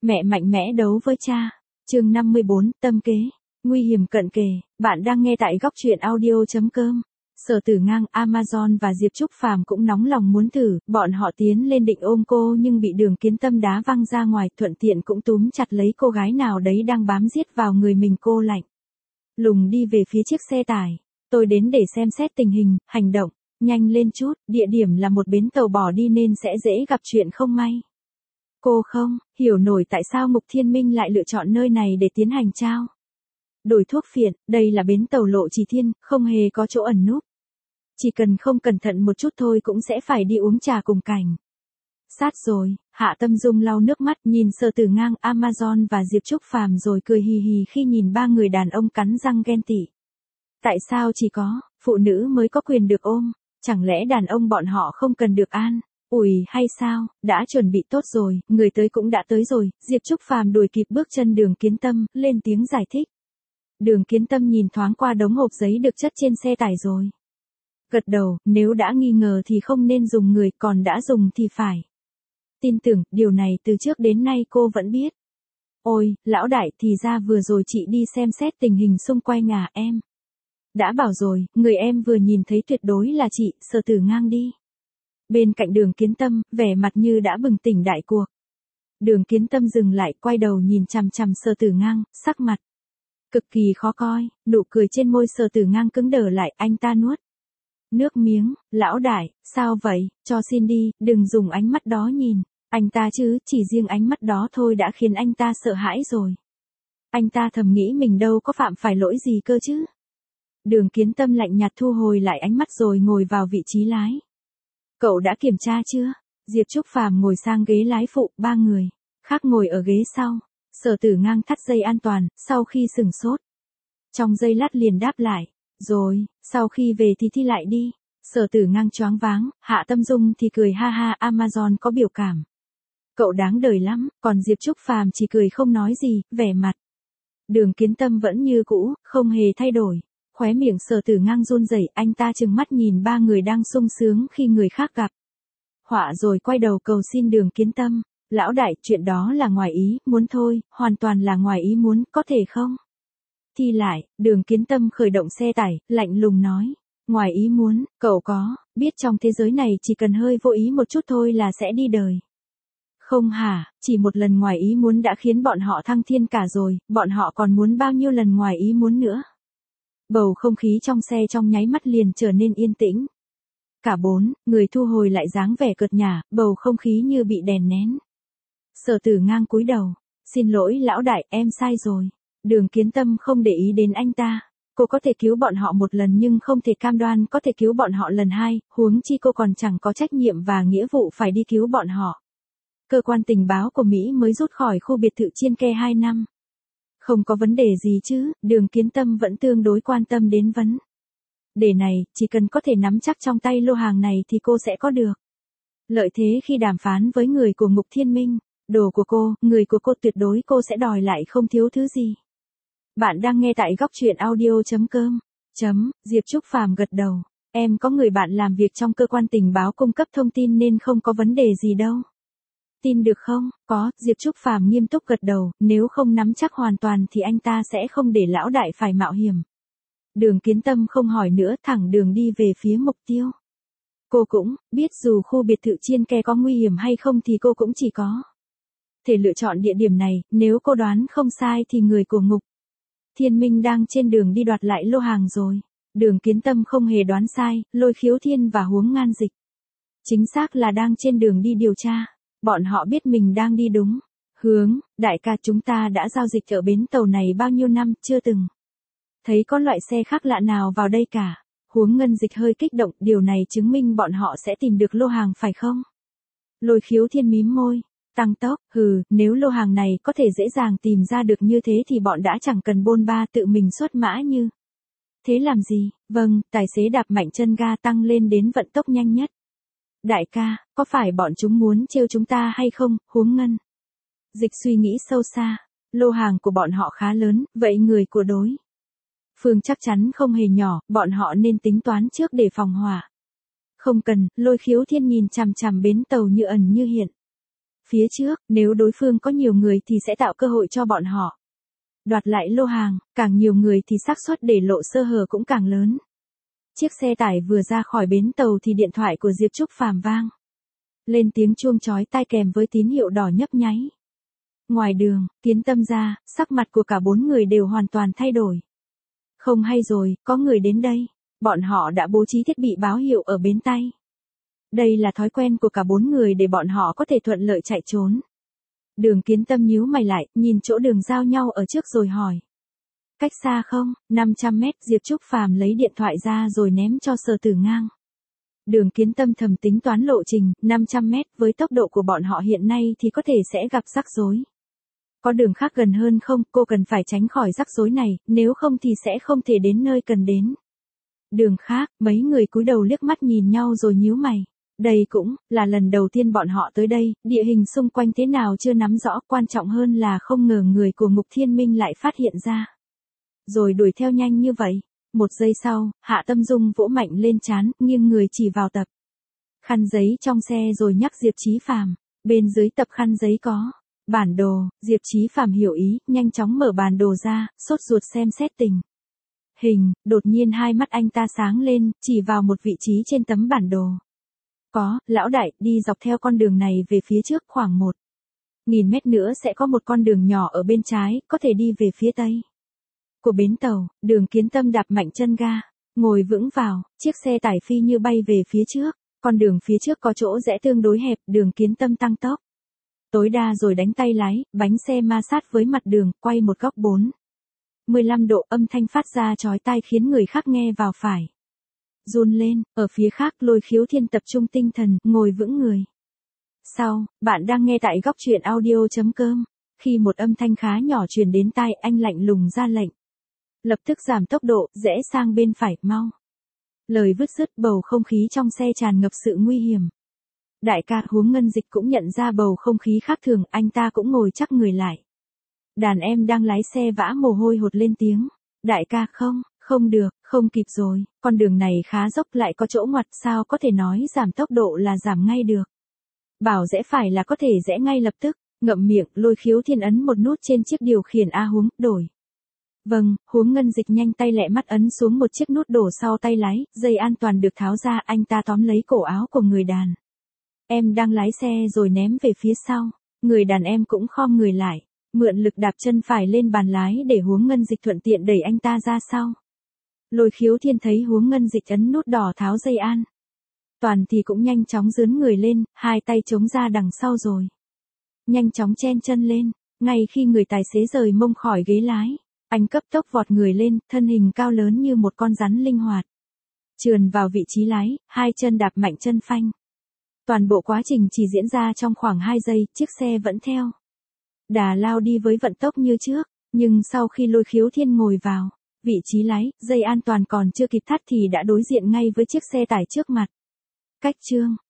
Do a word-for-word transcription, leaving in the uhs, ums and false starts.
Mẹ mạnh mẽ đấu với cha. Chương năm mươi bốn, tâm kế. Nguy hiểm cận kề. Bạn đang nghe tại góc truyện audio chấm com. Sở Tử Ngang, Amazon và Diệp Trúc Phàm cũng nóng lòng muốn thử, bọn họ tiến lên định ôm cô nhưng bị Đường Kiến Tâm đá văng ra ngoài, thuận tiện cũng túm chặt lấy cô gái nào đấy đang bám giết vào người mình. Cô lạnh lùng đi về phía chiếc xe tải. Tôi đến để xem xét tình hình, hành động nhanh lên chút, địa điểm là một bến tàu bỏ đi nên sẽ dễ gặp chuyện không may. Cô không hiểu nổi tại sao Mục Thiên Minh lại lựa chọn nơi này để tiến hành trao đổi thuốc phiện. Đây là bến tàu Lộ Trì Thiên, không hề có chỗ ẩn núp. Chỉ cần không cẩn thận một chút thôi cũng sẽ phải đi uống trà cùng cảnh sát rồi. Hạ Tâm Dung lau nước mắt nhìn Sở Tử Ngang, Amazon và Diệp Trúc Phàm rồi cười hì hì khi nhìn ba người đàn ông cắn răng ghen tị. Tại sao chỉ có phụ nữ mới có quyền được ôm? Chẳng lẽ đàn ông bọn họ không cần được an ủi hay sao? Đã chuẩn bị tốt rồi, người tới cũng đã tới rồi. Diệp Trúc Phàm đuổi kịp bước chân Đường Kiến Tâm, lên tiếng giải thích. Đường Kiến Tâm nhìn thoáng qua đống hộp giấy được chất trên xe tải rồi gật đầu, nếu đã nghi ngờ thì không nên dùng người, còn đã dùng thì phải tin tưởng, điều này từ trước đến nay cô vẫn biết. Ôi, lão đại, thì ra vừa rồi chị đi xem xét tình hình xung quanh à? Em đã bảo rồi, người em vừa nhìn thấy tuyệt đối là chị. Sở Tử Ngang đi bên cạnh Đường Kiến Tâm, vẻ mặt như đã bừng tỉnh đại cuộc. Đường Kiến Tâm dừng lại, quay đầu nhìn chằm chằm Sở Tử Ngang, sắc mặt cực kỳ khó coi, nụ cười trên môi Sở Tử Ngang cứng đờ lại, anh ta nuốt nước miếng. Lão đại, sao vậy? Cho xin đi, đừng dùng ánh mắt đó nhìn anh ta chứ, chỉ riêng ánh mắt đó thôi đã khiến anh ta sợ hãi rồi. Anh ta thầm nghĩ mình đâu có phạm phải lỗi gì cơ chứ. Đường Kiến Tâm lạnh nhạt thu hồi lại ánh mắt rồi ngồi vào vị trí lái. Cậu đã kiểm tra chưa? Diệp Trúc Phàm ngồi sang ghế lái phụ, ba người khác ngồi ở ghế sau. Sở Tử Ngang thắt dây an toàn, sau khi sửng sốt trong giây lát liền đáp lại. Rồi, sau khi về thì thi lại đi. Sở Tử Ngang choáng váng, Hạ Tâm Dung thì cười ha ha. Amazon có biểu cảm. Cậu đáng đời lắm, còn Diệp Trúc Phàm chỉ cười không nói gì, vẻ mặt Đường Kiến Tâm vẫn như cũ, không hề thay đổi. Khóe miệng Sở Tử Ngang run rẩy, anh ta trừng mắt nhìn ba người đang sung sướng khi người khác gặp họa rồi quay đầu cầu xin Đường Kiến Tâm. Lão đại, chuyện đó là ngoài ý muốn thôi, hoàn toàn là ngoài ý muốn, có thể không? Thi lại. Đường Kiến Tâm khởi động xe tải, lạnh lùng nói. Ngoài ý muốn, cậu có biết trong thế giới này chỉ cần hơi vô ý một chút thôi là sẽ đi đời không hả? Chỉ một lần ngoài ý muốn đã khiến bọn họ thăng thiên cả rồi, bọn họ còn muốn bao nhiêu lần ngoài ý muốn nữa? Bầu không khí trong xe trong nháy mắt liền trở nên yên tĩnh. Cả bốn người thu hồi lại dáng vẻ cợt nhả, bầu không khí như bị đè nén. Sở Tử Ngang cúi đầu. Xin lỗi lão đại, em sai rồi. Đường Kiến Tâm không để ý đến anh ta. Cô có thể cứu bọn họ một lần nhưng không thể cam đoan có thể cứu bọn họ lần hai, huống chi cô còn chẳng có trách nhiệm và nghĩa vụ phải đi cứu bọn họ. Cơ quan tình báo của Mỹ mới rút khỏi khu biệt thự Chiên Ke hai năm. Không có vấn đề gì chứ? Đường Kiến Tâm vẫn tương đối quan tâm đến vấn đề này, chỉ cần có thể nắm chắc trong tay lô hàng này thì cô sẽ có được lợi thế khi đàm phán với người của Mục Thiên Minh. Đồ của cô, người của cô tuyệt đối cô sẽ đòi lại không thiếu thứ gì. Bạn đang nghe tại góc truyện audio chấm com. Chấm, Diệp Trúc Phàm gật đầu. Em có người bạn làm việc trong cơ quan tình báo cung cấp thông tin nên không có vấn đề gì đâu. Tin được không? Có. Diệp Trúc Phàm nghiêm túc gật đầu, nếu không nắm chắc hoàn toàn thì anh ta sẽ không để lão đại phải mạo hiểm. Đường Kiến Tâm không hỏi nữa, thẳng đường đi về phía mục tiêu. Cô cũng biết dù khu biệt thự Chiên Ke có nguy hiểm hay không thì cô cũng chỉ có thể lựa chọn địa điểm này. Nếu cô đoán không sai thì người của Mục Thiên Minh đang trên đường đi đoạt lại lô hàng rồi. Đường Kiến Tâm không hề đoán sai, Lôi Khiếu Thiên và Huống Ngan Dịch chính xác là đang trên đường đi điều tra. Bọn họ biết mình đang đi đúng hướng. Đại ca, chúng ta đã giao dịch ở bến tàu này bao nhiêu năm, chưa từng thấy có loại xe khác lạ nào vào đây cả. Huống Ngân Dịch hơi kích động, điều này chứng minh bọn họ sẽ tìm được lô hàng phải không? Lôi Khiếu Thiên mím môi. Tăng tốc, hừ, nếu lô hàng này có thể dễ dàng tìm ra được như thế thì bọn đã chẳng cần bôn ba tự mình xuất mã như thế làm gì. Vâng, tài xế đạp mạnh chân ga tăng lên đến vận tốc nhanh nhất. Đại ca, có phải bọn chúng muốn trêu chúng ta hay không? Huống Ngân Dịch suy nghĩ sâu xa. Lô hàng của bọn họ khá lớn, vậy người của đối phương chắc chắn không hề nhỏ, bọn họ nên tính toán trước để phòng hỏa. Không cần. Lôi Khiếu Thiên nhìn chằm chằm bến tàu như ẩn như hiện. Phía trước, nếu đối phương có nhiều người thì sẽ tạo cơ hội cho bọn họ đoạt lại lô hàng, càng nhiều người thì xác suất để lộ sơ hở cũng càng lớn. Chiếc xe tải vừa ra khỏi bến tàu thì điện thoại của Diệp Trúc Phàm vang lên tiếng chuông chói tai kèm với tín hiệu đỏ nhấp nháy. Ngoài đường, Kiến Tâm ra, sắc mặt của cả bốn người đều hoàn toàn thay đổi. Không hay rồi, có người đến đây. Bọn họ đã bố trí thiết bị báo hiệu ở bến tay. Đây là thói quen của cả bốn người để bọn họ có thể thuận lợi chạy trốn. Đường Kiến Tâm nhíu mày lại, nhìn chỗ đường giao nhau ở trước rồi hỏi. Cách xa không? năm trăm mét. Diệp Trúc Phàm lấy điện thoại ra rồi ném cho Sở Tử Ngang. Đường Kiến Tâm thầm tính toán lộ trình, năm trăm mét với tốc độ của bọn họ hiện nay thì có thể sẽ gặp rắc rối. Có đường khác gần hơn không? Cô cần phải tránh khỏi rắc rối này, nếu không thì sẽ không thể đến nơi cần đến. Đường khác, mấy người cúi đầu liếc mắt nhìn nhau rồi nhíu mày. Đây cũng là lần đầu tiên bọn họ tới đây, địa hình xung quanh thế nào chưa nắm rõ, quan trọng hơn là không ngờ người của Ngục Thiên Minh lại phát hiện ra. Rồi đuổi theo nhanh như vậy. Một giây sau, Hạ Tâm Dung vỗ mạnh lên trán, nghiêng người chỉ vào tập khăn giấy trong xe rồi nhắc Diệp Chí Phàm. Bên dưới tập khăn giấy có bản đồ. Diệp Chí Phàm hiểu ý, nhanh chóng mở bản đồ ra, sốt ruột xem xét tình hình. Đột nhiên hai mắt anh ta sáng lên, chỉ vào một vị trí trên tấm bản đồ. Có, lão đại, đi dọc theo con đường này về phía trước khoảng một nghìn mét nữa sẽ có một con đường nhỏ ở bên trái, có thể đi về phía tây của bến tàu. Đường Kiến Tâm đạp mạnh chân ga, ngồi vững vào, chiếc xe tải phi như bay về phía trước. Con đường phía trước có chỗ rẽ tương đối hẹp, Đường Kiến Tâm tăng tốc tối đa rồi đánh tay lái, bánh xe ma sát với mặt đường, quay một góc bốn mươi lăm độ, âm thanh phát ra chói tai khiến người khác nghe vào phải run lên. Ở phía khác, Lôi Khiếu Thiên tập trung tinh thần, ngồi vững người. Sau, bạn đang nghe tại góc truyện audio.com. Khi một âm thanh khá nhỏ truyền đến tai, anh lạnh lùng ra lệnh. Lập tức giảm tốc độ, rẽ sang bên phải, mau. Lời vứt dứt, bầu không khí trong xe tràn ngập sự nguy hiểm. Đại ca Huống Ngân Dịch cũng nhận ra bầu không khí khác thường, anh ta cũng ngồi chắc người lại. Đàn em đang lái xe vã mồ hôi hột lên tiếng. Đại ca không, không được, không kịp rồi, con đường này khá dốc lại có chỗ ngoặt, sao có thể nói giảm tốc độ là giảm ngay được. Bảo rẽ phải là có thể rẽ ngay lập tức. Ngậm miệng, Lôi Khiếu Thiên ấn một nút trên chiếc điều khiển A Huống, đổi. Vâng, Huống Ngân Dịch nhanh tay lẹ mắt ấn xuống một chiếc nút đổ sau tay lái, dây an toàn được tháo ra, anh ta tóm lấy cổ áo của người đàn em đang lái xe rồi ném về phía sau. Người đàn em cũng khom người lại, mượn lực đạp chân phải lên bàn lái để Huống Ngân Dịch thuận tiện đẩy anh ta ra sau. Lôi Khiếu Thiên thấy Huống Ngân Dịch ấn nút đỏ tháo dây an toàn thì cũng nhanh chóng dướn người lên, hai tay chống ra đằng sau rồi nhanh chóng chen chân lên. Ngay khi người tài xế rời mông khỏi ghế lái, anh cấp tốc vọt người lên, thân hình cao lớn như một con rắn linh hoạt trườn vào vị trí lái, hai chân đạp mạnh chân phanh. Toàn bộ quá trình chỉ diễn ra trong khoảng hai giây, chiếc xe vẫn theo đà lao đi với vận tốc như trước, nhưng sau khi Lôi Khiếu Thiên ngồi vào vị trí lái, dây an toàn còn chưa kịp thắt thì đã đối diện ngay với chiếc xe tải trước mặt. Cách chương